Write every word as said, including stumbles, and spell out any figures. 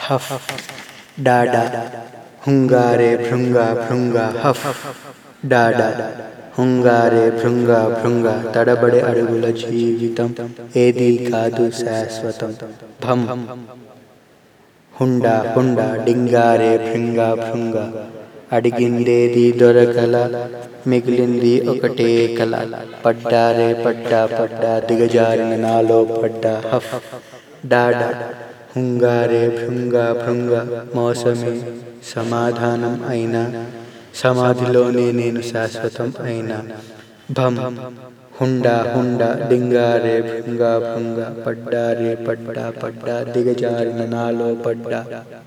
Half డాడా హుంగారే భృంగ భృంగ half డాడా హుంగారే భృంగ భృంగ తడబడే అడుగుల జీవితం ఏదీ కాదు శాశ్వతం. భం హుండా హుండా డింగారే భృంగ భృంగ అడిగిందేది దొరకల మిగిలింది ఒకటే కల. పడ్డారే పడ్డా పడ్డా దిగజారిన నాలో పడ్డా హఫ్ డాడా హుంగారే భృంగ భృంగ మోసమే సమాధానం అయినా సమాధిలోనే నేను శాశ్వతం అయినా. భం హుండా హుండా డింగారే భృంగ భృంగ పడ్డారే పడ్డా పడ్డా దిగజారిన నాలో పడ్డా.